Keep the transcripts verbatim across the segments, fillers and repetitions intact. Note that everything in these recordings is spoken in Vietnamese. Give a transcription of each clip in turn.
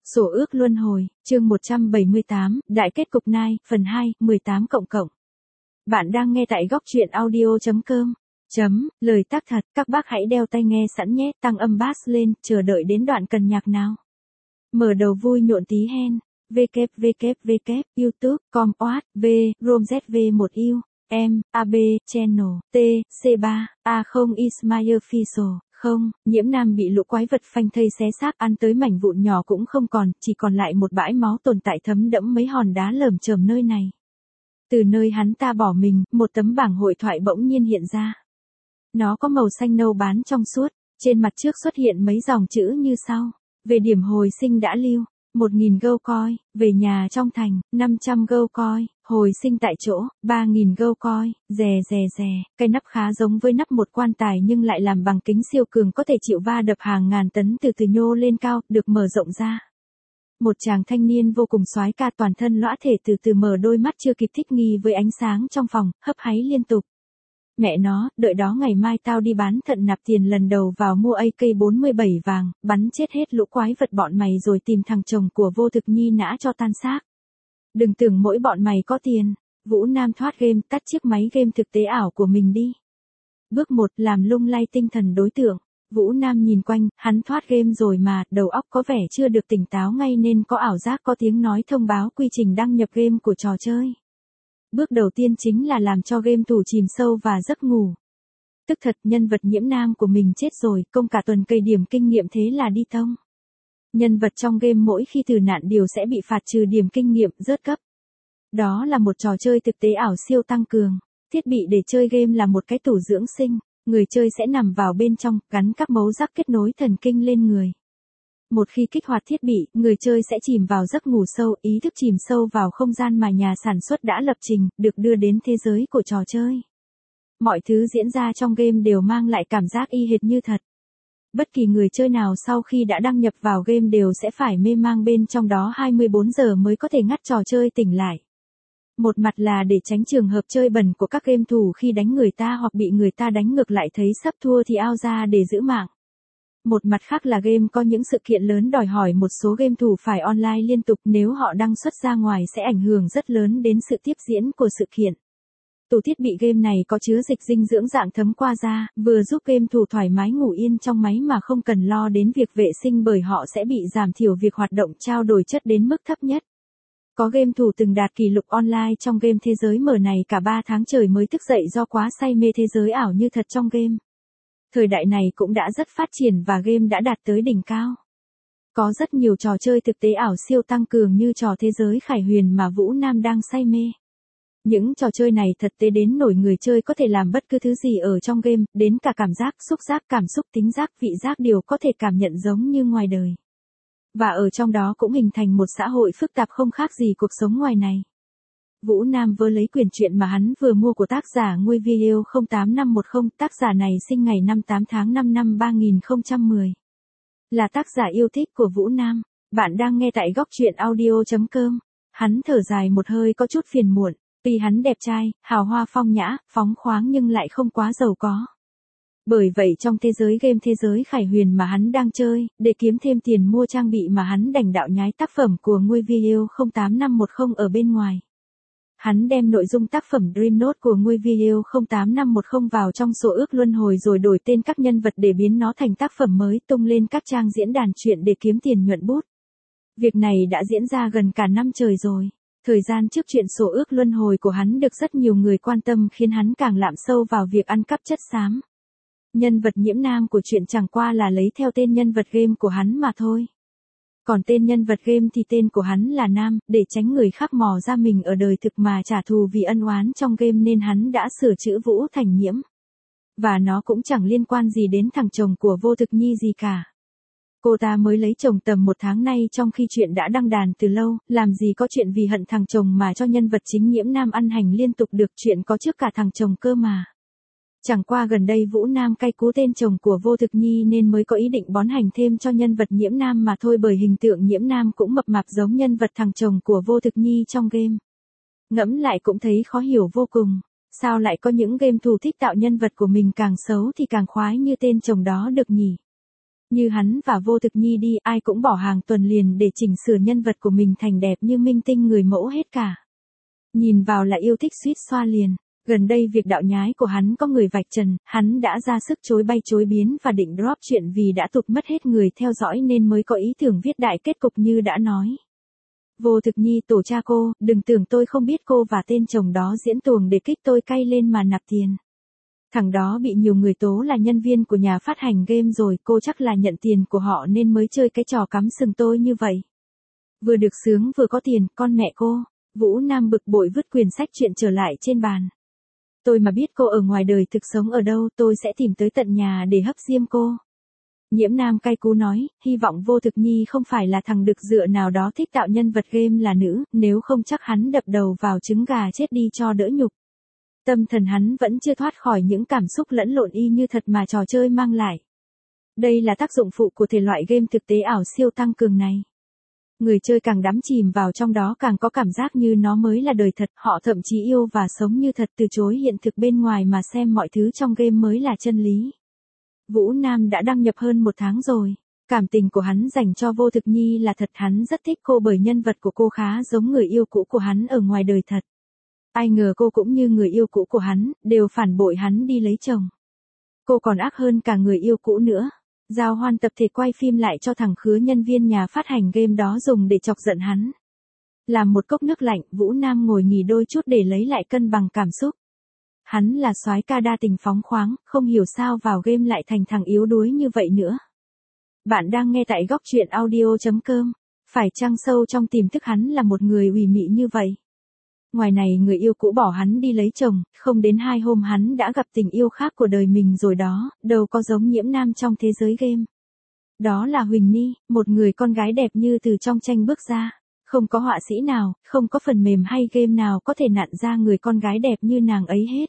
Sổ ước luân hồi, chương một trăm bảy mươi tám, Đại kết cục nai, phần hai, mười tám cộng cộng. Bạn đang nghe tại góc truyện audio chấm com. Chấm, lời tác thật, các bác hãy đeo tai nghe sẵn nhé, tăng âm bass lên, chờ đợi đến đoạn cần nhạc nào. Mở đầu vui nhộn tí hen. www, youtube, com, oat, v, romzv một u, m, ab, channel, t, c ba, a không Ismail Official. Không, Nhiễm Nam bị lũ quái vật phanh thây xé xác ăn tới mảnh vụn nhỏ cũng không còn, chỉ còn lại một bãi máu tồn tại thấm đẫm mấy hòn đá lởm chởm nơi này. Từ nơi hắn ta bỏ mình, một tấm bảng hội thoại bỗng nhiên hiện ra. Nó có màu xanh nâu bán trong suốt, trên mặt trước xuất hiện mấy dòng chữ như sau. Về điểm hồi sinh đã lưu, một nghìn gold coin, về nhà trong thành, năm trăm gold coin, hồi sinh tại chỗ, ba nghìn gold coin, rè rè rè, cái nắp khá giống với nắp một quan tài nhưng lại làm bằng kính siêu cường có thể chịu va đập hàng ngàn tấn từ từ nhô lên cao, được mở rộng ra. Một chàng thanh niên vô cùng soái ca toàn thân lõa thể từ từ mở đôi mắt chưa kịp thích nghi với ánh sáng trong phòng, hấp háy liên tục. Mẹ nó, đợi đó ngày mai tao đi bán thận nạp tiền lần đầu vào mua A K bốn mươi bảy vàng, bắn chết hết lũ quái vật bọn mày rồi tìm thằng chồng của Vô Thực Nhi nã cho tan xác. Đừng tưởng mỗi bọn mày có tiền. Vũ Nam thoát game, tắt chiếc máy game thực tế ảo của mình đi. Bước một, làm lung lay tinh thần đối tượng. Vũ Nam nhìn quanh, hắn thoát game rồi mà, đầu óc có vẻ chưa được tỉnh táo ngay nên có ảo giác có tiếng nói thông báo quy trình đăng nhập game của trò chơi. Bước đầu tiên chính là làm cho game thủ chìm sâu và giấc ngủ. Tức thật, nhân vật Nhiễm Nam của mình chết rồi, công cả tuần cây điểm kinh nghiệm thế là đi tông. Nhân vật trong game mỗi khi tử nạn điều sẽ bị phạt trừ điểm kinh nghiệm, rớt cấp. Đó là một trò chơi thực tế ảo siêu tăng cường. Thiết bị để chơi game là một cái tủ dưỡng sinh, người chơi sẽ nằm vào bên trong, gắn các mấu rắc kết nối thần kinh lên người. Một khi kích hoạt thiết bị, người chơi sẽ chìm vào giấc ngủ sâu, ý thức chìm sâu vào không gian mà nhà sản xuất đã lập trình, được đưa đến thế giới của trò chơi. Mọi thứ diễn ra trong game đều mang lại cảm giác y hệt như thật. Bất kỳ người chơi nào sau khi đã đăng nhập vào game đều sẽ phải mê mang bên trong đó hai mươi bốn giờ mới có thể ngắt trò chơi tỉnh lại. Một mặt là để tránh trường hợp chơi bẩn của các game thủ khi đánh người ta hoặc bị người ta đánh ngược lại thấy sắp thua thì ao ra để giữ mạng. Một mặt khác là game có những sự kiện lớn đòi hỏi một số game thủ phải online liên tục, nếu họ đăng xuất ra ngoài sẽ ảnh hưởng rất lớn đến sự tiếp diễn của sự kiện. Tủ thiết bị game này có chứa dịch dinh dưỡng dạng thấm qua da, vừa giúp game thủ thoải mái ngủ yên trong máy mà không cần lo đến việc vệ sinh bởi họ sẽ bị giảm thiểu việc hoạt động trao đổi chất đến mức thấp nhất. Có game thủ từng đạt kỷ lục online trong game thế giới mở này cả ba tháng trời mới thức dậy do quá say mê thế giới ảo như thật trong game. Thời đại này cũng đã rất phát triển và game đã đạt tới đỉnh cao. Có rất nhiều trò chơi thực tế ảo siêu tăng cường như trò thế giới Khải Huyền mà Vũ Nam đang say mê. Những trò chơi này thật tế đến nổi người chơi có thể làm bất cứ thứ gì ở trong game, đến cả cảm giác, xúc giác, cảm xúc, tính giác, vị giác đều có thể cảm nhận giống như ngoài đời. Và ở trong đó cũng hình thành một xã hội phức tạp không khác gì cuộc sống ngoài này. Vũ Nam vừa lấy quyển truyện mà hắn vừa mua của tác giả Nguy Video không tám năm một không, tác giả này sinh ngày năm tám tháng năm năm ba nghìn không trăm mười. Là tác giả yêu thích của Vũ Nam. Bạn đang nghe tại góc truyện audio chấm com. Hắn thở dài một hơi có chút phiền muộn. Tuy hắn đẹp trai, hào hoa phong nhã, phóng khoáng nhưng lại không quá giàu có. Bởi vậy trong thế giới game thế giới Khải Huyền mà hắn đang chơi, để kiếm thêm tiền mua trang bị mà hắn đành đạo nhái tác phẩm của Nguy Video không tám năm một không ở bên ngoài. Hắn đem nội dung tác phẩm Dream Note của Nguy Video không tám năm một không vào trong sổ ước luân hồi rồi đổi tên các nhân vật để biến nó thành tác phẩm mới tung lên các trang diễn đàn truyện để kiếm tiền nhuận bút. Việc này đã diễn ra gần cả năm trời rồi. Thời gian trước chuyện sổ ước luân hồi của hắn được rất nhiều người quan tâm khiến hắn càng lạm sâu vào việc ăn cắp chất xám. Nhân vật Nhiễm Nam của chuyện chẳng qua là lấy theo tên nhân vật game của hắn mà thôi. Còn tên nhân vật game thì tên của hắn là Nam, để tránh người khác mò ra mình ở đời thực mà trả thù vì ân oán trong game nên hắn đã sửa chữ Vũ thành Nhiễm. Và nó cũng chẳng liên quan gì đến thằng chồng của Vô Thực Nhi gì cả. Cô ta mới lấy chồng tầm một tháng nay trong khi chuyện đã đăng đàn từ lâu, làm gì có chuyện vì hận thằng chồng mà cho nhân vật chính Nhiễm Nam ăn hành liên tục được, chuyện có trước cả thằng chồng cơ mà. Chẳng qua gần đây Vũ Nam cay cú tên chồng của Vô Thực Nhi nên mới có ý định bón hành thêm cho nhân vật Nhiễm Nam mà thôi, bởi hình tượng Nhiễm Nam cũng mập mạp giống nhân vật thằng chồng của Vô Thực Nhi trong game. Ngẫm lại cũng thấy khó hiểu vô cùng, sao lại có những game thủ thích tạo nhân vật của mình càng xấu thì càng khoái như tên chồng đó được nhỉ? Như hắn và Vô Thực Nhi đi, ai cũng bỏ hàng tuần liền để chỉnh sửa nhân vật của mình thành đẹp như minh tinh người mẫu hết cả. Nhìn vào là yêu thích suýt xoa liền. Gần đây việc đạo nhái của hắn có người vạch trần, hắn đã ra sức chối bay chối biến và định drop chuyện vì đã tụt mất hết người theo dõi nên mới có ý tưởng viết đại kết cục như đã nói. Vô Thực Nhi tổ cha cô, đừng tưởng tôi không biết cô và tên chồng đó diễn tuồng để kích tôi cay lên mà nạp tiền. Thằng đó bị nhiều người tố là nhân viên của nhà phát hành game rồi, cô chắc là nhận tiền của họ nên mới chơi cái trò cắm sừng tôi như vậy. Vừa được sướng vừa có tiền, con mẹ cô. Vũ Nam bực bội vứt quyển sách chuyện trở lại trên bàn. Tôi mà biết cô ở ngoài đời thực sống ở đâu, tôi sẽ tìm tới tận nhà để hấp diêm cô. Nhiễm Nam cay cú nói, hy vọng Vô Thực Nhi không phải là thằng đực dựa nào đó thích tạo nhân vật game là nữ, nếu không chắc hắn đập đầu vào trứng gà chết đi cho đỡ nhục. Tâm thần hắn vẫn chưa thoát khỏi những cảm xúc lẫn lộn y như thật mà trò chơi mang lại. Đây là tác dụng phụ của thể loại game thực tế ảo siêu tăng cường này. Người chơi càng đắm chìm vào trong đó càng có cảm giác như nó mới là đời thật, họ thậm chí yêu và sống như thật, từ chối hiện thực bên ngoài mà xem mọi thứ trong game mới là chân lý. Vũ Nam đã đăng nhập hơn một tháng rồi. Cảm tình của hắn dành cho Vô Thực Nhi là thật, hắn rất thích cô bởi nhân vật của cô khá giống người yêu cũ của hắn ở ngoài đời thật. Ai ngờ cô cũng như người yêu cũ của hắn, đều phản bội hắn đi lấy chồng. Cô còn ác hơn cả người yêu cũ nữa. Giao hoan tập thể quay phim lại cho thằng khứa nhân viên nhà phát hành game đó dùng để chọc giận hắn. Làm một cốc nước lạnh, Vũ Nam ngồi nghỉ đôi chút để lấy lại cân bằng cảm xúc. Hắn là soái ca đa tình phóng khoáng, không hiểu sao vào game lại thành thằng yếu đuối như vậy nữa. Bạn đang nghe tại góc truyện audio chấm com. Phải chăng sâu trong tiềm thức hắn là một người ủy mị như vậy? Ngoài này người yêu cũ bỏ hắn đi lấy chồng, không đến hai hôm hắn đã gặp tình yêu khác của đời mình rồi đó, đâu có giống Nhiễm Nam trong thế giới game. Đó là Huỳnh Ni, một người con gái đẹp như từ trong tranh bước ra. Không có họa sĩ nào, không có phần mềm hay game nào có thể nặn ra người con gái đẹp như nàng ấy hết.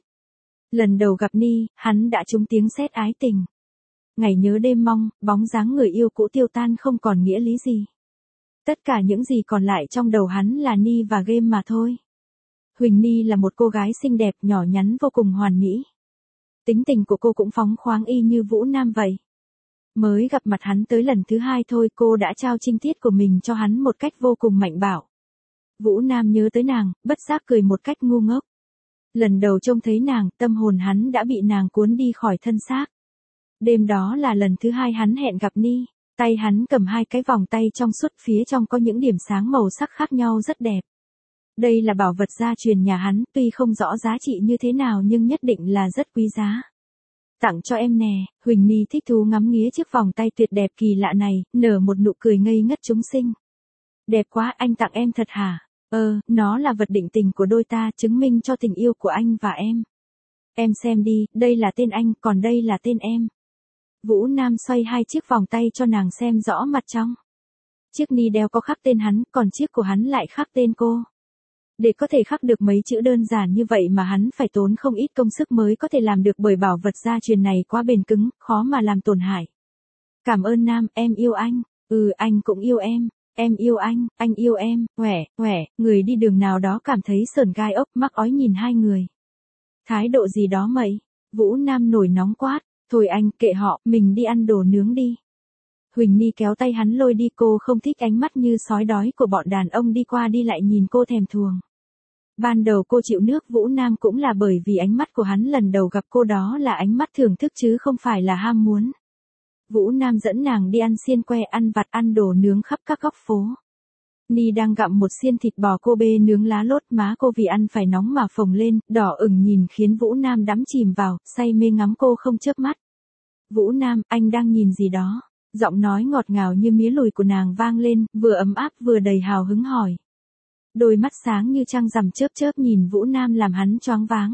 Lần đầu gặp Ni, hắn đã trúng tiếng sét ái tình. Ngày nhớ đêm mong, bóng dáng người yêu cũ tiêu tan không còn nghĩa lý gì. Tất cả những gì còn lại trong đầu hắn là Ni và game mà thôi. Huỳnh Ni là một cô gái xinh đẹp, nhỏ nhắn vô cùng hoàn mỹ. Tính tình của cô cũng phóng khoáng y như Vũ Nam vậy. Mới gặp mặt hắn tới lần thứ hai thôi cô đã trao trinh tiết của mình cho hắn một cách vô cùng mạnh bạo. Vũ Nam nhớ tới nàng, bất giác cười một cách ngu ngốc. Lần đầu trông thấy nàng, tâm hồn hắn đã bị nàng cuốn đi khỏi thân xác. Đêm đó là lần thứ hai hắn hẹn gặp Ni. Tay hắn cầm hai cái vòng tay trong suốt, phía trong có những điểm sáng màu sắc khác nhau rất đẹp. Đây là bảo vật gia truyền nhà hắn, tuy không rõ giá trị như thế nào nhưng nhất định là rất quý giá. Tặng cho em nè. Huỳnh Ni thích thú ngắm nghía chiếc vòng tay tuyệt đẹp kỳ lạ này, nở một nụ cười ngây ngất chúng sinh. Đẹp quá, anh tặng em thật hả? Ờ, nó là vật định tình của đôi ta, chứng minh cho tình yêu của anh và em. Em xem đi, đây là tên anh, còn đây là tên em. Vũ Nam xoay hai chiếc vòng tay cho nàng xem rõ mặt trong. Chiếc Ni đeo có khắc tên hắn, còn chiếc của hắn lại khắc tên cô. Để có thể khắc được mấy chữ đơn giản như vậy mà hắn phải tốn không ít công sức mới có thể làm được, bởi bảo vật gia truyền này quá bền cứng, khó mà làm tổn hại. Cảm ơn Nam, em yêu anh. Ừ, anh cũng yêu em. Em yêu anh, anh yêu em. Quẻ, quẻ, người đi đường nào đó cảm thấy sởn gai ốc, mắc ói nhìn hai người. Thái độ gì đó mày? Vũ Nam nổi nóng quát. Thôi anh, kệ họ, mình đi ăn đồ nướng đi. Huỳnh Ni kéo tay hắn lôi đi, cô không thích ánh mắt như sói đói của bọn đàn ông đi qua đi lại nhìn cô thèm thuồng. Ban đầu cô chịu nước Vũ Nam cũng là bởi vì ánh mắt của hắn lần đầu gặp cô đó là ánh mắt thưởng thức chứ không phải là ham muốn. Vũ Nam dẫn nàng đi ăn xiên que, ăn vặt, ăn đồ nướng khắp các góc phố. Ni đang gặm một xiên thịt bò Kobe nướng lá lốt, má cô vì ăn phải nóng mà phồng lên, đỏ ửng nhìn khiến Vũ Nam đắm chìm vào, say mê ngắm cô không chớp mắt. Vũ Nam, anh đang nhìn gì đó? Giọng nói ngọt ngào như mía lùi của nàng vang lên, vừa ấm áp vừa đầy hào hứng hỏi. Đôi mắt sáng như trăng rằm chớp chớp nhìn Vũ Nam làm hắn choáng váng.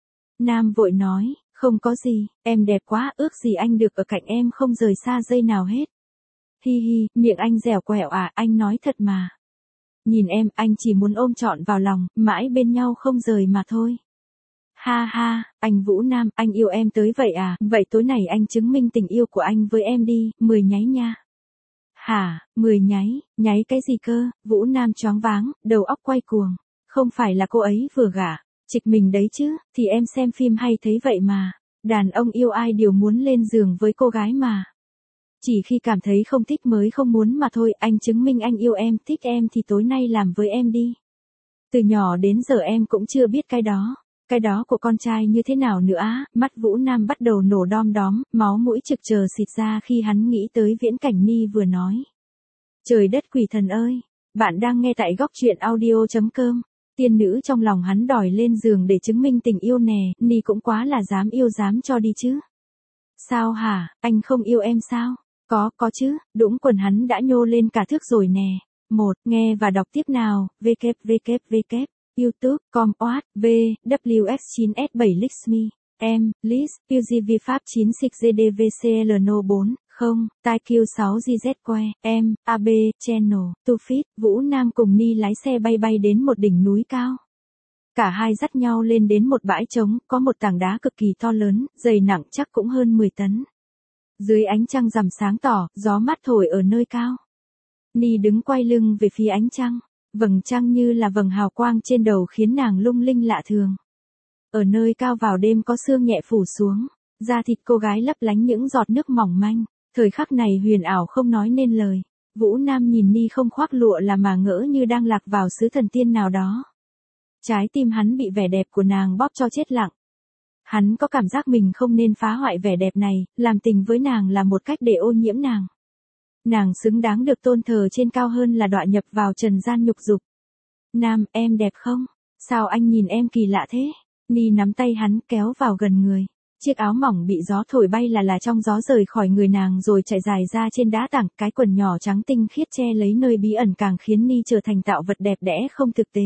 Nam vội nói, không có gì, em đẹp quá, ước gì anh được ở cạnh em không rời xa giây nào hết. Hi hi, miệng anh dẻo quẹo à, anh nói thật mà. Nhìn em, anh chỉ muốn ôm trọn vào lòng, mãi bên nhau không rời mà thôi. Ha ha, anh Vũ Nam, anh yêu em tới vậy à, vậy tối nay anh chứng minh tình yêu của anh với em đi, mười nháy nha. Hả, mười nháy, nháy cái gì cơ? Vũ Nam choáng váng, đầu óc quay cuồng. Không phải là cô ấy vừa gả, trịch mình đấy chứ, thì em xem phim hay thấy vậy mà. Đàn ông yêu ai đều muốn lên giường với cô gái mà. Chỉ khi cảm thấy không thích mới không muốn mà thôi, anh chứng minh anh yêu em, thích em thì tối nay làm với em đi. Từ nhỏ đến giờ em cũng chưa biết cái đó. Cái đó của con trai như thế nào nữa á, mắt Vũ Nam bắt đầu nổ đom đóm, máu mũi trực chờ xịt ra khi hắn nghĩ tới viễn cảnh Ni vừa nói. Trời đất quỷ thần ơi, bạn đang nghe tại góc truyện audio.com. Tiên nữ trong lòng hắn đòi lên giường để chứng minh tình yêu nè, Ni cũng quá là dám yêu dám cho đi chứ. Sao hả, anh không yêu em sao? Có, có chứ, đũng quần hắn đã nhô lên cả thước rồi nè. Một, nghe và đọc tiếp nào, www. YouTube, com, oát, v, w x chín s bảy Lixme, em, Liz, u giê vê Pháp chín sáu G D V C L N O bốn, không, tai Q sáu G Z Que, em, a bê, Channel, Tu Fit, Vũ Nam cùng Ni lái xe bay bay đến một đỉnh núi cao. Cả hai dắt nhau lên đến một bãi trống, có một tảng đá cực kỳ to lớn, dày nặng chắc cũng hơn mười tấn. Dưới ánh trăng rằm sáng tỏ, gió mát thổi ở nơi cao. Ni đứng quay lưng về phía ánh trăng. Vầng trăng như là vầng hào quang trên đầu khiến nàng lung linh lạ thường. Ở nơi cao vào đêm có sương nhẹ phủ xuống, da thịt cô gái lấp lánh những giọt nước mỏng manh, thời khắc này huyền ảo không nói nên lời. Vũ Nam nhìn Ni không khoác lụa là mà ngỡ như đang lạc vào xứ thần tiên nào đó. Trái tim hắn bị vẻ đẹp của nàng bóp cho chết lặng. Hắn có cảm giác mình không nên phá hoại vẻ đẹp này, làm tình với nàng là một cách để ô nhiễm nàng. Nàng xứng đáng được tôn thờ trên cao hơn là đọa nhập vào trần gian nhục dục. Nam, em đẹp không? Sao anh nhìn em kỳ lạ thế? Ni nắm tay hắn kéo vào gần người. Chiếc áo mỏng bị gió thổi bay là là trong gió rời khỏi người nàng rồi chạy dài ra trên đá tảng. Cái quần nhỏ trắng tinh khiết che lấy nơi bí ẩn càng khiến Ni trở thành tạo vật đẹp đẽ không thực tế.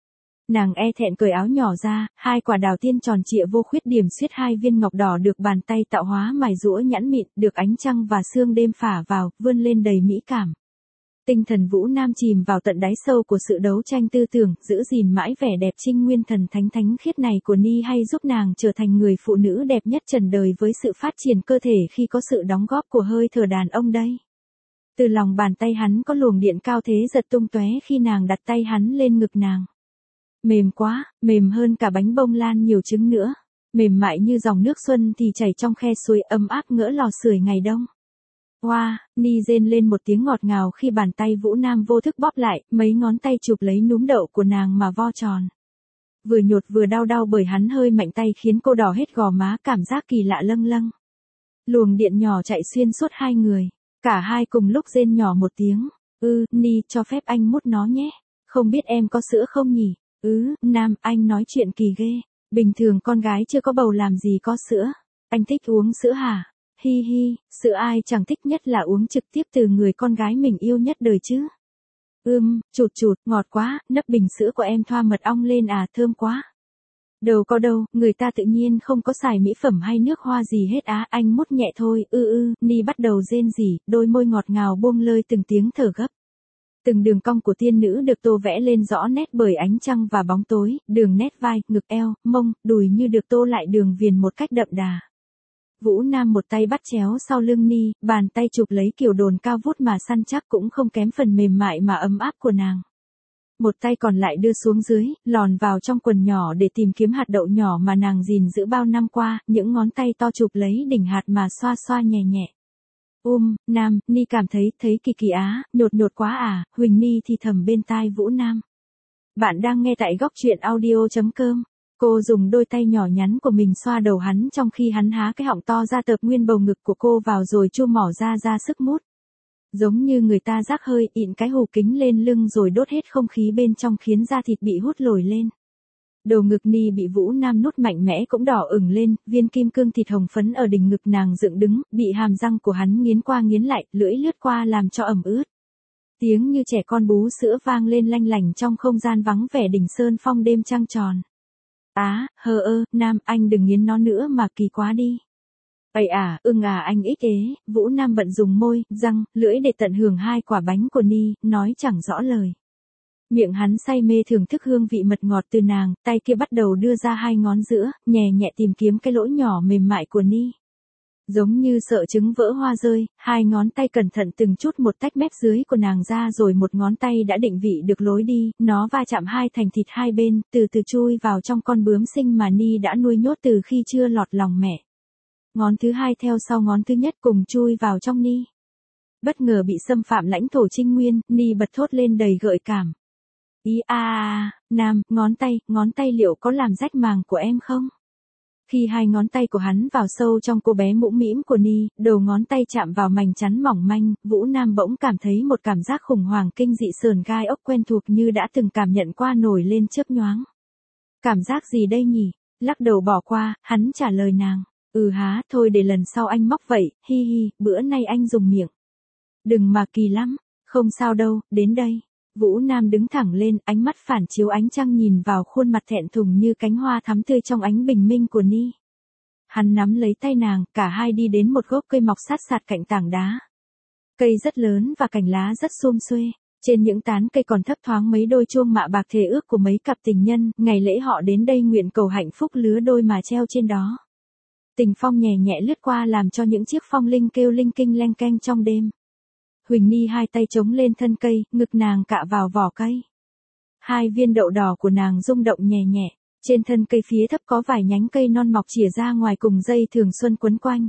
Nàng e thẹn cởi áo nhỏ ra, hai quả đào tiên tròn trịa vô khuyết điểm xuyết hai viên ngọc đỏ được bàn tay tạo hóa mài rũa nhẵn mịn, được ánh trăng và sương đêm phả vào, vươn lên đầy mỹ cảm. Tinh thần Vũ Nam chìm vào tận đáy sâu của sự đấu tranh tư tưởng, giữ gìn mãi vẻ đẹp trinh nguyên thần thánh thánh khiết này của Ni hay giúp nàng trở thành người phụ nữ đẹp nhất trần đời với sự phát triển cơ thể khi có sự đóng góp của hơi thở đàn ông đây. Từ lòng bàn tay hắn có luồng điện cao thế giật tung tóe khi nàng đặt tay hắn lên ngực nàng. Mềm quá, mềm hơn cả bánh bông lan nhiều trứng nữa. Mềm mại như dòng nước xuân thì chảy trong khe suối ấm áp ngỡ lò sưởi ngày đông. Hoa, wow, Ni rên lên một tiếng ngọt ngào khi bàn tay Vũ Nam vô thức bóp lại, mấy ngón tay chụp lấy núm đậu của nàng mà vo tròn. Vừa nhột vừa đau đau bởi hắn hơi mạnh tay khiến cô đỏ hết gò má, cảm giác kỳ lạ lâng lâng. Luồng điện nhỏ chạy xuyên suốt hai người. Cả hai cùng lúc rên nhỏ một tiếng. Ừ, Ni, cho phép anh mút nó nhé. Không biết em có sữa không nhỉ? Ừ, Nam, anh nói chuyện kỳ ghê. Bình thường con gái chưa có bầu làm gì có sữa. Anh thích uống sữa hả? Hi hi, sữa ai chẳng thích nhất là uống trực tiếp từ người con gái mình yêu nhất đời chứ. Ưm, chụt chụt, ngọt quá, nắp bình sữa của em thoa mật ong lên à, thơm quá. Đâu có đâu, người ta tự nhiên không có xài mỹ phẩm hay nước hoa gì hết á, anh mút nhẹ thôi, ư ư, Ni bắt đầu rên rỉ, đôi môi ngọt ngào buông lơi từng tiếng thở gấp. Từng đường cong của tiên nữ được tô vẽ lên rõ nét bởi ánh trăng và bóng tối, đường nét vai, ngực eo, mông, đùi như được tô lại đường viền một cách đậm đà. Vũ Nam một tay bắt chéo sau lưng Ni, bàn tay chụp lấy kiểu đồn cao vút mà săn chắc cũng không kém phần mềm mại mà ấm áp của nàng. Một tay còn lại đưa xuống dưới, lòn vào trong quần nhỏ để tìm kiếm hạt đậu nhỏ mà nàng gìn giữ bao năm qua, những ngón tay to chụp lấy đỉnh hạt mà xoa xoa nhẹ nhẹ. Um, Nam, Ni cảm thấy, thấy kỳ kỳ á, nhột nhột quá à, Huỳnh Ni thì thầm bên tai Vũ Nam. Bạn đang nghe tại góc truyện audio.com. Cô dùng đôi tay nhỏ nhắn của mình xoa đầu hắn trong khi hắn há cái họng to ra tợp nguyên bầu ngực của cô vào rồi chu mỏ ra ra sức mút. Giống như người ta rác hơi ịn cái hù kính lên lưng rồi đốt hết không khí bên trong khiến da thịt bị hút lồi lên. Đầu ngực Ni bị Vũ Nam nút mạnh mẽ cũng đỏ ửng lên, viên kim cương thịt hồng phấn ở đỉnh ngực nàng dựng đứng, bị hàm răng của hắn nghiến qua nghiến lại, lưỡi lướt qua làm cho ẩm ướt. Tiếng như trẻ con bú sữa vang lên lanh lảnh trong không gian vắng vẻ đỉnh Sơn Phong đêm trăng tròn. Á, hờ ơ, Nam, anh đừng nghiến nó nữa mà kỳ quá đi. Ây à, ưng à anh ích ế, Vũ Nam bận dùng môi, răng, lưỡi để tận hưởng hai quả bánh của Ni, nói chẳng rõ lời. Miệng hắn say mê thưởng thức hương vị mật ngọt từ nàng, tay kia bắt đầu đưa ra hai ngón giữa, nhẹ nhẹ tìm kiếm cái lỗ nhỏ mềm mại của Ni. Giống như sợ trứng vỡ hoa rơi, hai ngón tay cẩn thận từng chút một tách mép dưới của nàng ra rồi một ngón tay đã định vị được lối đi, nó va chạm hai thành thịt hai bên, từ từ chui vào trong con bướm sinh mà Ni đã nuôi nhốt từ khi chưa lọt lòng mẹ. Ngón thứ hai theo sau ngón thứ nhất cùng chui vào trong Ni. Bất ngờ bị xâm phạm lãnh thổ Trinh Nguyên, Ni bật thốt lên đầy gợi cảm. Ý a à, Nam, ngón tay, ngón tay liệu có làm rách màng của em không? Khi hai ngón tay của hắn vào sâu trong cô bé mũm mĩm của Ni, đầu ngón tay chạm vào mảnh chắn mỏng manh, Vũ Nam bỗng cảm thấy một cảm giác khủng hoảng kinh dị sườn gai ốc quen thuộc như đã từng cảm nhận qua nổi lên chớp nhoáng. Cảm giác gì đây nhỉ? Lắc đầu bỏ qua, hắn trả lời nàng. Ừ há, thôi để lần sau anh móc vậy, hi hi, bữa nay anh dùng miệng. Đừng mà kỳ lắm, không sao đâu, đến đây. Vũ Nam đứng thẳng lên, ánh mắt phản chiếu ánh trăng nhìn vào khuôn mặt thẹn thùng như cánh hoa thắm tươi trong ánh bình minh của Ni. Hắn nắm lấy tay nàng, cả hai đi đến một gốc cây mọc sát sạt cạnh tảng đá. Cây rất lớn và cành lá rất sum xuê. Trên những tán cây còn thấp thoáng mấy đôi chuông mạ bạc thề ước của mấy cặp tình nhân, ngày lễ họ đến đây nguyện cầu hạnh phúc lứa đôi mà treo trên đó. Tình phong nhẹ nhẹ lướt qua làm cho những chiếc phong linh kêu linh kinh leng keng trong đêm. Huỳnh Ni hai tay chống lên thân cây, ngực nàng cạ vào vỏ cây. Hai viên đậu đỏ của nàng rung động nhẹ nhẹ, trên thân cây phía thấp có vài nhánh cây non mọc chìa ra ngoài cùng dây thường xuân quấn quanh.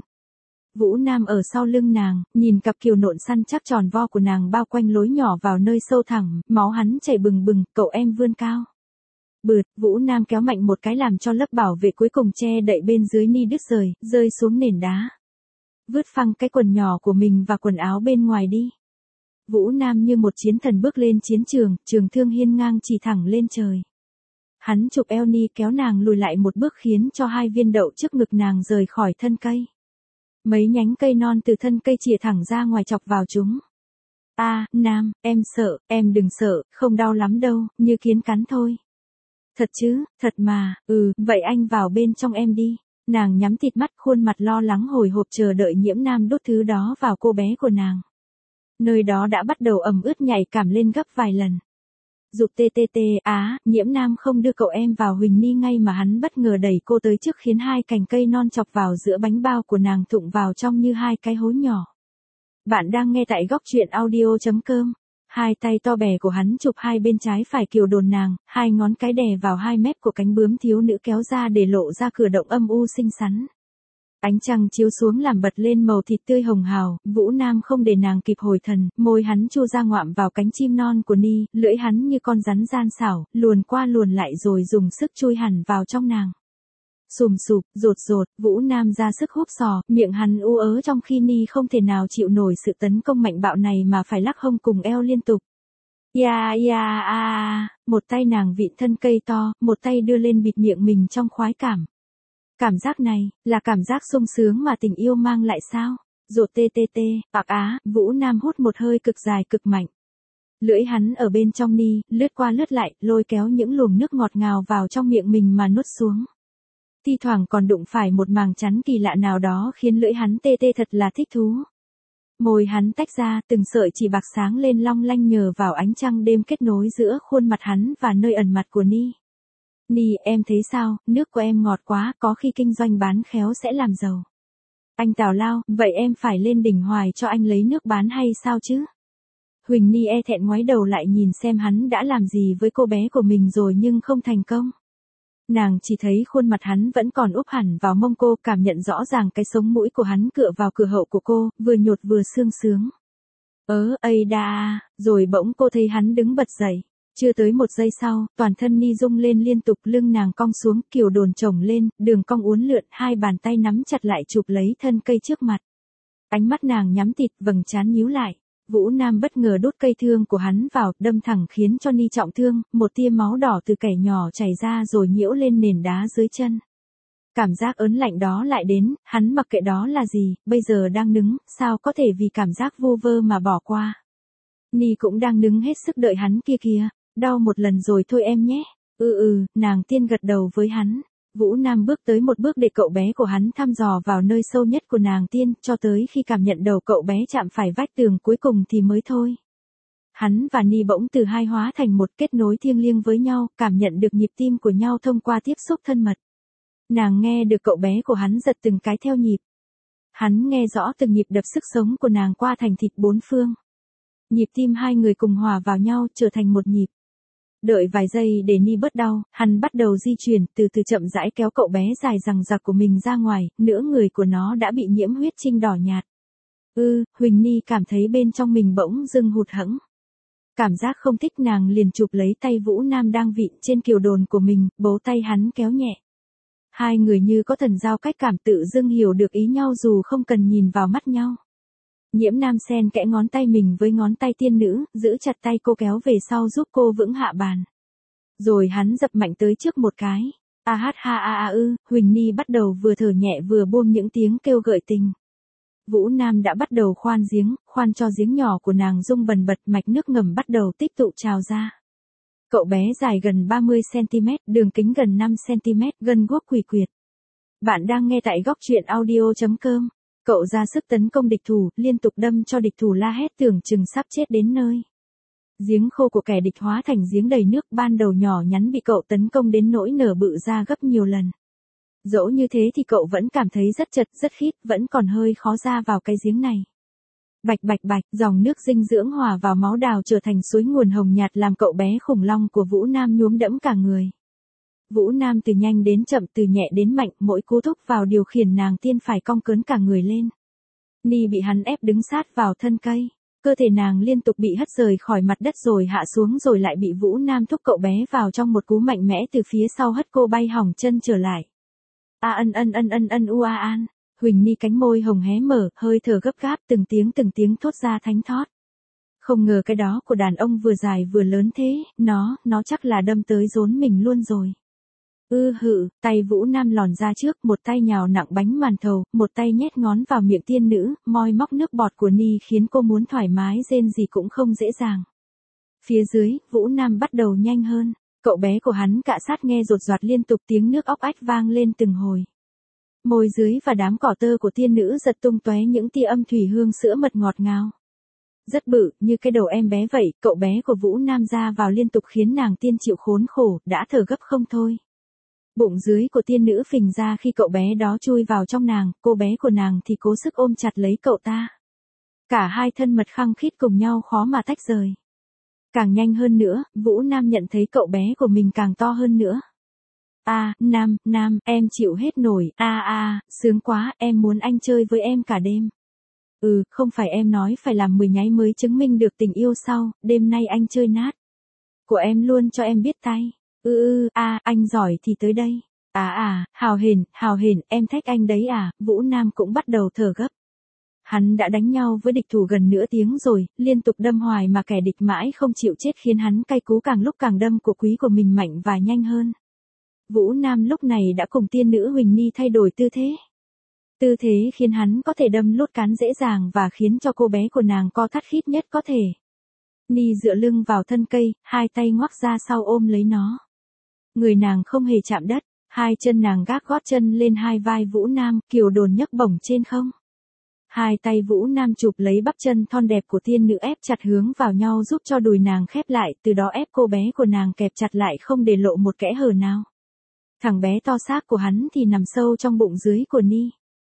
Vũ Nam ở sau lưng nàng, nhìn cặp kiều nộn săn chắc tròn vo của nàng bao quanh lối nhỏ vào nơi sâu thẳm, máu hắn chảy bừng bừng, cậu em vươn cao. Bượt, Vũ Nam kéo mạnh một cái làm cho lớp bảo vệ cuối cùng che đậy bên dưới Ni đứt rời, rơi xuống nền đá. Vứt phăng cái quần nhỏ của mình và quần áo bên ngoài đi. Vũ Nam như một chiến thần bước lên chiến trường, trường thương hiên ngang chỉ thẳng lên trời. Hắn chụp eo Ni kéo nàng lùi lại một bước khiến cho hai viên đậu trước ngực nàng rời khỏi thân cây. Mấy nhánh cây non từ thân cây chìa thẳng ra ngoài chọc vào chúng. A, à, Nam, em sợ, em đừng sợ, không đau lắm đâu, như kiến cắn thôi. Thật chứ, thật mà, ừ, vậy anh vào bên trong em đi. Nàng nhắm tịt mắt, khuôn mặt lo lắng hồi hộp chờ đợi Nhiễm Nam đốt thứ đó vào cô bé của nàng. Nơi đó đã bắt đầu ẩm ướt nhạy cảm lên gấp vài lần. Dục tê tê tê, á, Nhiễm Nam không đưa cậu em vào Huỳnh Ni ngay mà hắn bất ngờ đẩy cô tới trước khiến hai cành cây non chọc vào giữa bánh bao của nàng thụng vào trong như hai cái hố nhỏ. Bạn đang nghe tại góc truyện audio chấm com. Hai tay to bè của hắn chụp hai bên trái phải kiều đồn nàng, hai ngón cái đè vào hai mép của cánh bướm thiếu nữ kéo ra để lộ ra cửa động âm u xinh xắn. Ánh trăng chiếu xuống làm bật lên màu thịt tươi hồng hào, Vũ Nam không để nàng kịp hồi thần, môi hắn chu ra ngoạm vào cánh chim non của Ni, lưỡi hắn như con rắn gian xảo, luồn qua luồn lại rồi dùng sức chui hẳn vào trong nàng. Sùm sụp, rột rột, Vũ Nam ra sức húp sò, miệng hắn u ớ trong khi Ni không thể nào chịu nổi sự tấn công mạnh bạo này mà phải lắc hông cùng eo liên tục. Ya ya a, một tay nàng vịn thân cây to, một tay đưa lên bịt miệng mình trong khoái cảm. Cảm giác này, là cảm giác sung sướng mà tình yêu mang lại sao? Rột tê tê tê, ạc á, Vũ Nam hút một hơi cực dài cực mạnh. Lưỡi hắn ở bên trong Ni, lướt qua lướt lại, lôi kéo những luồng nước ngọt ngào vào trong miệng mình mà nuốt xuống. Thi thoảng còn đụng phải một màng chắn kỳ lạ nào đó khiến lưỡi hắn tê tê thật là thích thú. Môi hắn tách ra, từng sợi chỉ bạc sáng lên long lanh nhờ vào ánh trăng đêm kết nối giữa khuôn mặt hắn và nơi ẩn mặt của Ni. Ni, em thấy sao, nước của em ngọt quá, có khi kinh doanh bán khéo sẽ làm giàu. Anh Tào Lao, vậy em phải lên đỉnh Hoài cho anh lấy nước bán hay sao chứ? Huỳnh Ni e thẹn ngoái đầu lại nhìn xem hắn đã làm gì với cô bé của mình rồi nhưng không thành công. Nàng chỉ thấy khuôn mặt hắn vẫn còn úp hẳn vào mông cô, cảm nhận rõ ràng cái sống mũi của hắn cựa vào cửa hậu của cô, vừa nhột vừa sương sướng. Ớ, ây đa, rồi bỗng cô thấy hắn đứng bật dậy. Chưa tới một giây sau, toàn thân Ni rung lên liên tục, lưng nàng cong xuống, kiều đồn chồng lên, đường cong uốn lượn, hai bàn tay nắm chặt lại chụp lấy thân cây trước mặt. Ánh mắt nàng nhắm tịt, vầng trán nhíu lại. Vũ Nam bất ngờ đốt cây thương của hắn vào, đâm thẳng khiến cho Ni trọng thương, một tia máu đỏ từ kẻ nhỏ chảy ra rồi nhiễu lên nền đá dưới chân. Cảm giác ớn lạnh đó lại đến, hắn mặc kệ đó là gì, bây giờ đang đứng, sao có thể vì cảm giác vu vơ mà bỏ qua. Ni cũng đang đứng hết sức đợi hắn kia kìa, đau một lần rồi thôi em nhé. Ừ ừ, nàng tiên gật đầu với hắn. Vũ Nam bước tới một bước để cậu bé của hắn thăm dò vào nơi sâu nhất của nàng tiên, cho tới khi cảm nhận đầu cậu bé chạm phải vách tường cuối cùng thì mới thôi. Hắn và Ni bỗng từ hai hóa thành một, kết nối thiêng liêng với nhau, cảm nhận được nhịp tim của nhau thông qua tiếp xúc thân mật. Nàng nghe được cậu bé của hắn giật từng cái theo nhịp. Hắn nghe rõ từng nhịp đập sức sống của nàng qua thành thịt bốn phương. Nhịp tim hai người cùng hòa vào nhau trở thành một nhịp. Đợi vài giây để Ni bớt đau, hắn bắt đầu di chuyển, từ từ chậm rãi kéo cậu bé dài rằng rạc của mình ra ngoài, nửa người của nó đã bị nhiễm huyết trinh đỏ nhạt. Ư, Huỳnh Ni cảm thấy bên trong mình bỗng dưng hụt hẫng. Cảm giác không thích, nàng liền chụp lấy tay Vũ Nam đang vịn trên kiều đồn của mình, bấu tay hắn kéo nhẹ. Hai người như có thần giao cách cảm, tự dưng hiểu được ý nhau dù không cần nhìn vào mắt nhau. Nhiễm Nam xen kẽ ngón tay mình với ngón tay tiên nữ, giữ chặt tay cô kéo về sau giúp cô vững hạ bàn. Rồi hắn dập mạnh tới trước một cái. A hát ha a a ư, Huỳnh Ni bắt đầu vừa thở nhẹ vừa buông những tiếng kêu gợi tình. Vũ Nam đã bắt đầu khoan giếng, khoan cho giếng nhỏ của nàng rung bần bật, mạch nước ngầm bắt đầu tích tụ trào ra. Cậu bé dài gần ba mươi xăng-ti-mét, đường kính gần năm xăng-ti-mét, gân guốc quỳ quyệt. Bạn đang nghe tại góc truyện audio chấm com. Cậu ra sức tấn công địch thủ, liên tục đâm cho địch thủ la hét tưởng chừng sắp chết đến nơi. Giếng khô của kẻ địch hóa thành giếng đầy nước, ban đầu nhỏ nhắn bị cậu tấn công đến nỗi nở bự ra gấp nhiều lần. Dẫu như thế thì cậu vẫn cảm thấy rất chật, rất khít, vẫn còn hơi khó ra vào cái giếng này. Bạch bạch bạch, dòng nước dinh dưỡng hòa vào máu đào trở thành suối nguồn hồng nhạt làm cậu bé khủng long của Vũ Nam nhuốm đẫm cả người. Vũ Nam từ nhanh đến chậm, từ nhẹ đến mạnh, mỗi cú thúc vào điều khiển nàng tiên phải cong cớn cả người lên. Ni bị hắn ép đứng sát vào thân cây. Cơ thể nàng liên tục bị hất rời khỏi mặt đất rồi hạ xuống rồi lại bị Vũ Nam thúc cậu bé vào trong một cú mạnh mẽ từ phía sau hất cô bay hỏng chân trở lại. A ân ân ân ân ân u a an. Huỳnh Ni cánh môi hồng hé mở, hơi thở gấp gáp, từng tiếng từng tiếng thốt ra thánh thót. Không ngờ cái đó của đàn ông vừa dài vừa lớn thế, nó, nó chắc là đâm tới rốn mình luôn rồi. Ư ừ, hự, tay Vũ Nam lòn ra trước, một tay nhào nặng bánh màn thầu, một tay nhét ngón vào miệng tiên nữ, moi móc nước bọt của Ni khiến cô muốn thoải mái rên gì cũng không dễ dàng. Phía dưới, Vũ Nam bắt đầu nhanh hơn, cậu bé của hắn cạ sát nghe rột rọt liên tục, tiếng nước óc ách vang lên từng hồi. Môi dưới và đám cỏ tơ của tiên nữ giật tung tóe những tia âm thủy hương sữa mật ngọt ngào. Rất bự, như cái đầu em bé vậy, cậu bé của Vũ Nam ra vào liên tục khiến nàng tiên chịu khốn khổ, đã thở gấp không thôi. Bụng dưới của tiên nữ phình ra khi cậu bé đó chui vào trong nàng, cô bé của nàng thì cố sức ôm chặt lấy cậu ta. Cả hai thân mật khăng khít cùng nhau khó mà tách rời. Càng nhanh hơn nữa, Vũ Nam nhận thấy cậu bé của mình càng to hơn nữa. A, à, Nam, Nam, em chịu hết nổi, a à, a, à, sướng quá, em muốn anh chơi với em cả đêm. Ừ, không phải em nói phải làm mười nháy mới chứng minh được tình yêu sao, đêm nay anh chơi nát. Của em luôn cho em biết tay. Ừ ừ, a, anh giỏi thì tới đây. À à, hào hển, hào hển, em thách anh đấy à, Vũ Nam cũng bắt đầu thở gấp. Hắn đã đánh nhau với địch thủ gần nửa tiếng rồi, liên tục đâm hoài mà kẻ địch mãi không chịu chết khiến hắn cay cú, càng lúc càng đâm của quý của mình mạnh và nhanh hơn. Vũ Nam lúc này đã cùng tiên nữ Huỳnh Ni thay đổi tư thế. Tư thế khiến hắn có thể đâm lốt cán dễ dàng và khiến cho cô bé của nàng co thắt khít nhất có thể. Ni dựa lưng vào thân cây, hai tay ngoắc ra sau ôm lấy nó. Người nàng không hề chạm đất, hai chân nàng gác gót chân lên hai vai Vũ Nam, kiều đồn nhấc bổng trên không. Hai tay Vũ Nam chụp lấy bắp chân thon đẹp của tiên nữ ép chặt hướng vào nhau giúp cho đùi nàng khép lại, từ đó ép cô bé của nàng kẹp chặt lại không để lộ một kẽ hở nào. Thằng bé to xác của hắn thì nằm sâu trong bụng dưới của Ni.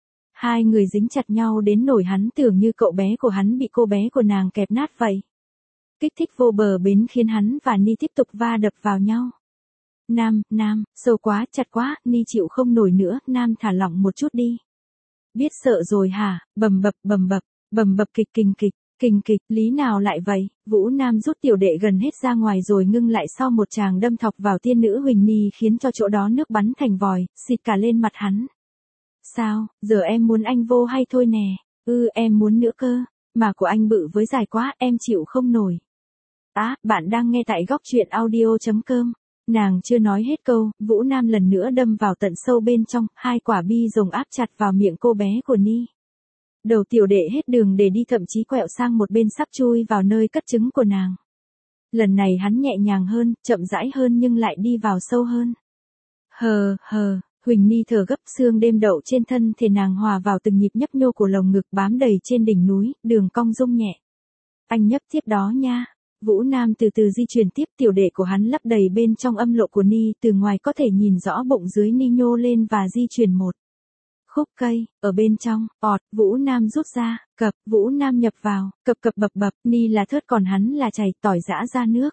Hai người dính chặt nhau đến nỗi hắn tưởng như cậu bé của hắn bị cô bé của nàng kẹp nát vậy. Kích thích vô bờ bến khiến hắn và Ni tiếp tục va đập vào nhau. Nam, Nam, sâu quá, chặt quá, Ni chịu không nổi nữa, Nam thả lỏng một chút đi. Biết sợ rồi hả, bầm bập bầm bập, bầm bập kịch kình kịch, kình kịch, lý nào lại vậy, Vũ Nam rút tiểu đệ gần hết ra ngoài rồi ngưng lại sau một tràng đâm thọc vào tiên nữ Huỳnh Ni khiến cho chỗ đó nước bắn thành vòi, xịt cả lên mặt hắn. Sao, giờ em muốn anh vô hay thôi nè, ư ừ, em muốn nữa cơ, mà của anh bự với dài quá, em chịu không nổi. Á, bạn đang nghe tại góc truyện audio chấm com. Nàng chưa nói hết câu, Vũ Nam lần nữa đâm vào tận sâu bên trong, hai quả bi rồng áp chặt vào miệng cô bé của Ni. Đầu tiểu đệ hết đường để đi, thậm chí quẹo sang một bên sắp chui vào nơi cất trứng của nàng. Lần này hắn nhẹ nhàng hơn, chậm rãi hơn nhưng lại đi vào sâu hơn. Hờ, hờ, Huỳnh Ni thở gấp, xương đêm đậu trên thân thể nàng hòa vào từng nhịp nhấp nhô của lồng ngực bám đầy trên đỉnh núi, đường cong rung nhẹ. Anh nhấp tiếp đó nha. Vũ Nam từ từ di chuyển tiếp, tiểu đệ của hắn lấp đầy bên trong âm lộ của Ni, từ ngoài có thể nhìn rõ bụng dưới Ni nhô lên và di chuyển một khúc cây, ở bên trong, ọt, Vũ Nam rút ra, cập, Vũ Nam nhập vào, cập cập bập bập, Ni là thớt còn hắn là chảy tỏi giã ra nước.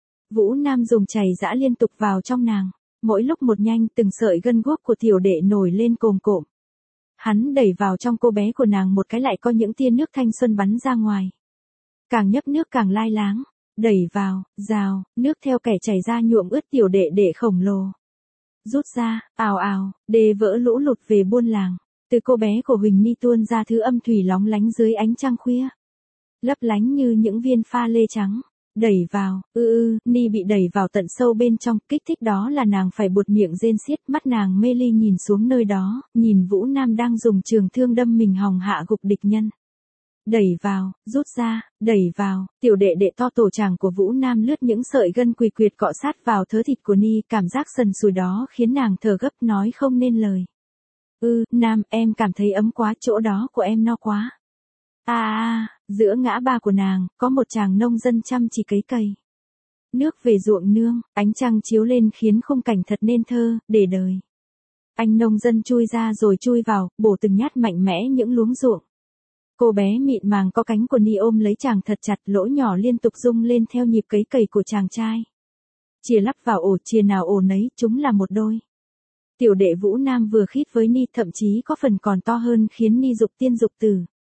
Vũ Nam dùng chảy giã liên tục vào trong nàng, mỗi lúc một nhanh, từng sợi gân guốc của tiểu đệ nổi lên cồm cộm. Hắn đẩy vào trong cô bé của nàng một cái lại có những tia nước thanh xuân bắn ra ngoài. Càng nhấp nước càng lai láng, đẩy vào, rào, nước theo kẻ chảy ra nhuộm ướt tiểu đệ đệ khổng lồ. Rút ra, ào ào, đê vỡ lũ lụt về buôn làng. Từ cô bé của Huỳnh Ni tuôn ra thứ âm thủy lóng lánh dưới ánh trăng khuya. Lấp lánh như những viên pha lê trắng. Đẩy vào, ư ư, Ni bị đẩy vào tận sâu bên trong, kích thích đó là nàng phải buột miệng rên xiết, mắt nàng mê ly nhìn xuống nơi đó, nhìn Vũ Nam đang dùng trường thương đâm mình hòng hạ gục địch nhân. Đẩy vào, rút ra, đẩy vào, tiểu đệ đệ to tổ tràng của Vũ Nam lướt những sợi gân quỳ quyệt cọ sát vào thớ thịt của Ni, cảm giác sần sùi đó khiến nàng thở gấp nói không nên lời. Ư, Nam, em cảm thấy ấm quá, chỗ đó của em no quá. À à, giữa ngã ba của nàng, có một chàng nông dân chăm chỉ cấy cày. Nước về ruộng nương, ánh trăng chiếu lên khiến khung cảnh thật nên thơ, để đời. Anh nông dân chui ra rồi chui vào, bổ từng nhát mạnh mẽ những luống ruộng. Cô bé mịn màng có cánh của Ni ôm lấy chàng thật chặt, lỗ nhỏ liên tục rung lên theo nhịp cấy cày của chàng trai. Chìa lắp vào ổ, chìa nào ổ nấy, chúng là một đôi. Tiểu đệ Vũ Nam vừa khít với Ni, thậm chí có phần còn to hơn, khiến Ni dục tiên dục tử.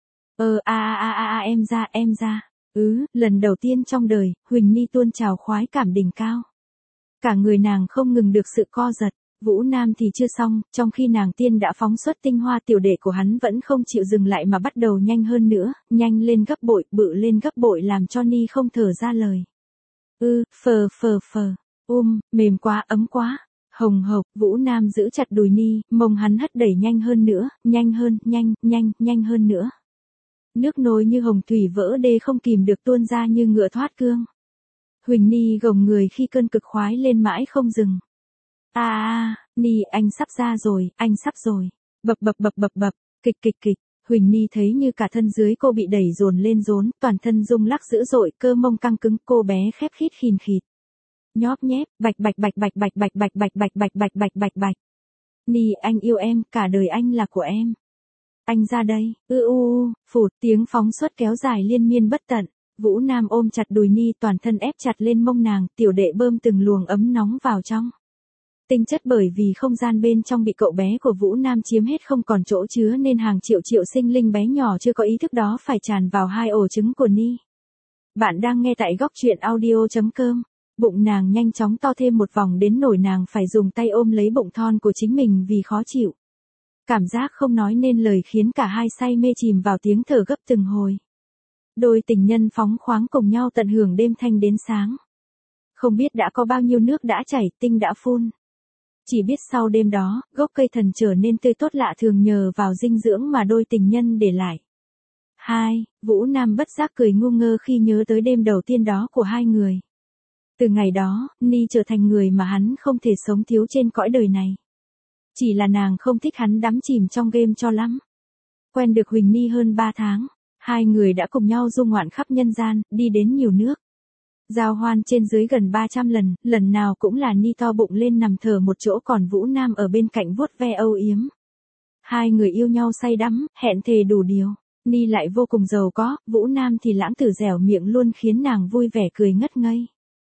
Ờ a a a a em ra, em ra. Ừ, lần đầu tiên trong đời, Huỳnh Ni tuôn trào khoái cảm đỉnh cao. Cả người nàng không ngừng được sự co giật. Vũ Nam thì chưa xong, trong khi nàng tiên đã phóng xuất tinh hoa, tiểu đệ của hắn vẫn không chịu dừng lại mà bắt đầu nhanh hơn nữa, nhanh lên gấp bội, bự lên gấp bội làm cho Ni không thở ra lời. Ư, ừ, phờ phờ phờ, um, mềm quá, ấm quá. Hồng hộc, Vũ Nam giữ chặt đùi Ni, mông hắn hất đẩy nhanh hơn nữa, nhanh hơn, nhanh, nhanh, nhanh hơn nữa. Nước nôi như hồng thủy vỡ đê không kìm được tuôn ra như ngựa thoát cương. Huỳnh Ni gồng người khi cơn cực khoái lên mãi không dừng. À à, Ni, anh sắp ra rồi, anh sắp rồi. Bập bập bập bập bập, kịch kịch kịch. Huỳnh Ni thấy như cả thân dưới cô bị đẩy dồn lên rốn, toàn thân rung lắc dữ dội, cơ mông căng cứng, cô bé khép khít khìn khịt. Nhóp nhép, bạch bạch bạch bạch bạch bạch bạch bạch bạch bạch bạch bạch bạch bạch. Ni, anh yêu em, cả đời anh là của em. Anh ra đây, ư u, phụt, tiếng phóng xuất kéo dài liên miên bất tận. Vũ Nam ôm chặt đùi Ni, toàn thân ép chặt lên mông nàng, tiểu đệ bơm từng luồng ấm nóng vào trong. Tinh chất bởi vì không gian bên trong bị cậu bé của Vũ Nam chiếm hết không còn chỗ chứa nên hàng triệu triệu sinh linh bé nhỏ chưa có ý thức đó phải tràn vào hai ổ trứng của Ni. Bạn đang nghe tại góc truyện audio chấm com. Bụng nàng nhanh chóng to thêm một vòng đến nỗi nàng phải dùng tay ôm lấy bụng thon của chính mình vì khó chịu. Cảm giác không nói nên lời khiến cả hai say mê chìm vào tiếng thở gấp từng hồi. Đôi tình nhân phóng khoáng cùng nhau tận hưởng đêm thanh đến sáng. Không biết đã có bao nhiêu nước đã chảy, tinh đã phun. Chỉ biết sau đêm đó, gốc cây thần trở nên tươi tốt lạ thường nhờ vào dinh dưỡng mà đôi tình nhân để lại. Hai, Vũ Nam bất giác cười ngu ngơ khi nhớ tới đêm đầu tiên đó của hai người. Từ ngày đó, Ni trở thành người mà hắn không thể sống thiếu trên cõi đời này. Chỉ là nàng không thích hắn đắm chìm trong game cho lắm. Quen được Huỳnh Ni hơn ba tháng, hai người đã cùng nhau du ngoạn khắp nhân gian, đi đến nhiều nước. Giao hoan trên dưới gần ba trăm lần, lần nào cũng là Ni to bụng lên nằm thở một chỗ còn Vũ Nam ở bên cạnh vuốt ve âu yếm. Hai người yêu nhau say đắm, hẹn thề đủ điều. Ni lại vô cùng giàu có, Vũ Nam thì lãng tử dẻo miệng luôn khiến nàng vui vẻ cười ngất ngây.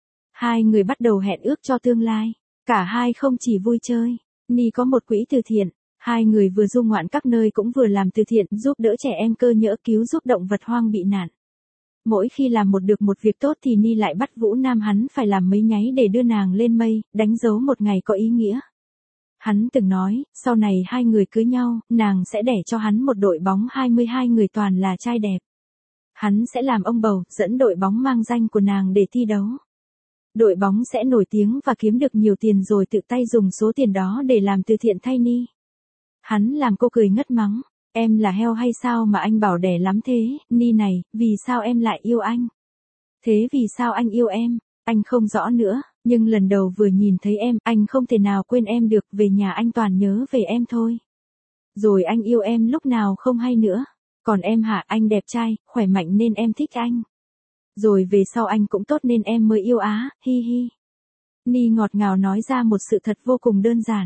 Hai người bắt đầu hẹn ước cho tương lai. Cả hai không chỉ vui chơi. Ni có một quỹ từ thiện. Hai người vừa du ngoạn các nơi cũng vừa làm từ thiện, giúp đỡ trẻ em cơ nhỡ, cứu giúp động vật hoang bị nạn. Mỗi khi làm một được một việc tốt thì Ni lại bắt Vũ Nam hắn phải làm mấy nháy để đưa nàng lên mây, đánh dấu một ngày có ý nghĩa. Hắn từng nói, sau này hai người cưới nhau, nàng sẽ đẻ cho hắn một đội bóng hai mươi hai người toàn là trai đẹp. Hắn sẽ làm ông bầu, dẫn đội bóng mang danh của nàng để thi đấu. Đội bóng sẽ nổi tiếng và kiếm được nhiều tiền rồi tự tay dùng số tiền đó để làm từ thiện thay Ni. Hắn làm cô cười ngất mắng. Em là heo hay sao mà anh bảo đẻ lắm thế, Ni này, vì sao em lại yêu anh? Thế vì sao anh yêu em? Anh không rõ nữa, nhưng lần đầu vừa nhìn thấy em, anh không thể nào quên em được, về nhà anh toàn nhớ về em thôi. Rồi anh yêu em lúc nào không hay nữa. Còn em hả, anh đẹp trai, khỏe mạnh nên em thích anh. Rồi về sau anh cũng tốt nên em mới yêu á, hi hi. Ni ngọt ngào nói ra một sự thật vô cùng đơn giản.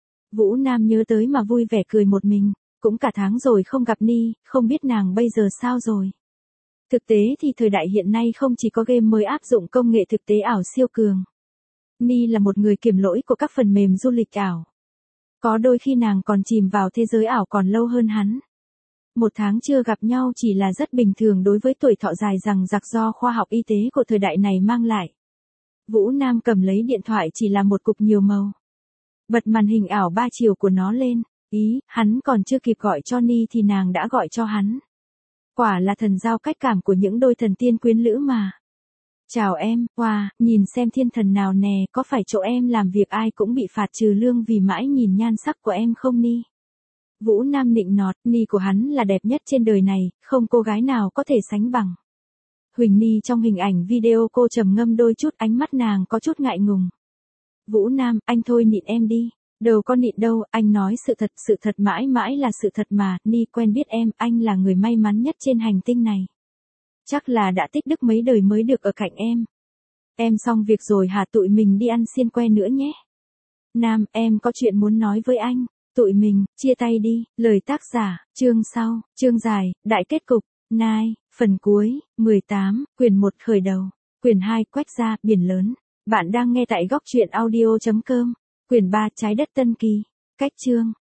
Vũ Nam nhớ tới mà vui vẻ cười một mình. Cũng cả tháng rồi không gặp Ni, không biết nàng bây giờ sao rồi. Thực tế thì thời đại hiện nay không chỉ có game mới áp dụng công nghệ thực tế ảo siêu cường. Ni là một người kiềm lỗi của các phần mềm du lịch ảo. Có đôi khi nàng còn chìm vào thế giới ảo còn lâu hơn hắn. Một tháng chưa gặp nhau chỉ là rất bình thường đối với tuổi thọ dài rằng giặc do khoa học y tế của thời đại này mang lại. Vũ Nam cầm lấy điện thoại chỉ là một cục nhiều màu. Bật màn hình ảo ba chiều của nó lên. Ý, hắn còn chưa kịp gọi cho Ni thì nàng đã gọi cho hắn. Quả là thần giao cách cảm của những đôi thần tiên quyến lữ mà. Chào em, wow, nhìn xem thiên thần nào nè, có phải chỗ em làm việc ai cũng bị phạt trừ lương vì mãi nhìn nhan sắc của em không Ni? Vũ Nam nịnh nọt, Ni của hắn là đẹp nhất trên đời này, không cô gái nào có thể sánh bằng. Huỳnh Ni trong hình ảnh video cô trầm ngâm đôi chút, ánh mắt nàng có chút ngại ngùng. Vũ Nam, anh thôi nịnh em đi. Đâu có nịnh đâu, anh nói sự thật, sự thật mãi mãi là sự thật mà, Ni quen biết em, anh là người may mắn nhất trên hành tinh này. Chắc là đã tích đức mấy đời mới được ở cạnh em. Em xong việc rồi hả, tụi mình đi ăn xiên que nữa nhé. Nam, em có chuyện muốn nói với anh. Tụi mình, chia tay đi. Lời tác giả, chương sau, chương dài, đại kết cục, Nai, phần cuối, mười tám, quyển một khởi đầu, quyển hai quách ra, biển lớn. Bạn đang nghe tại góc truyện audio chấm com, quyển ba trái đất tân kỳ, cách chương.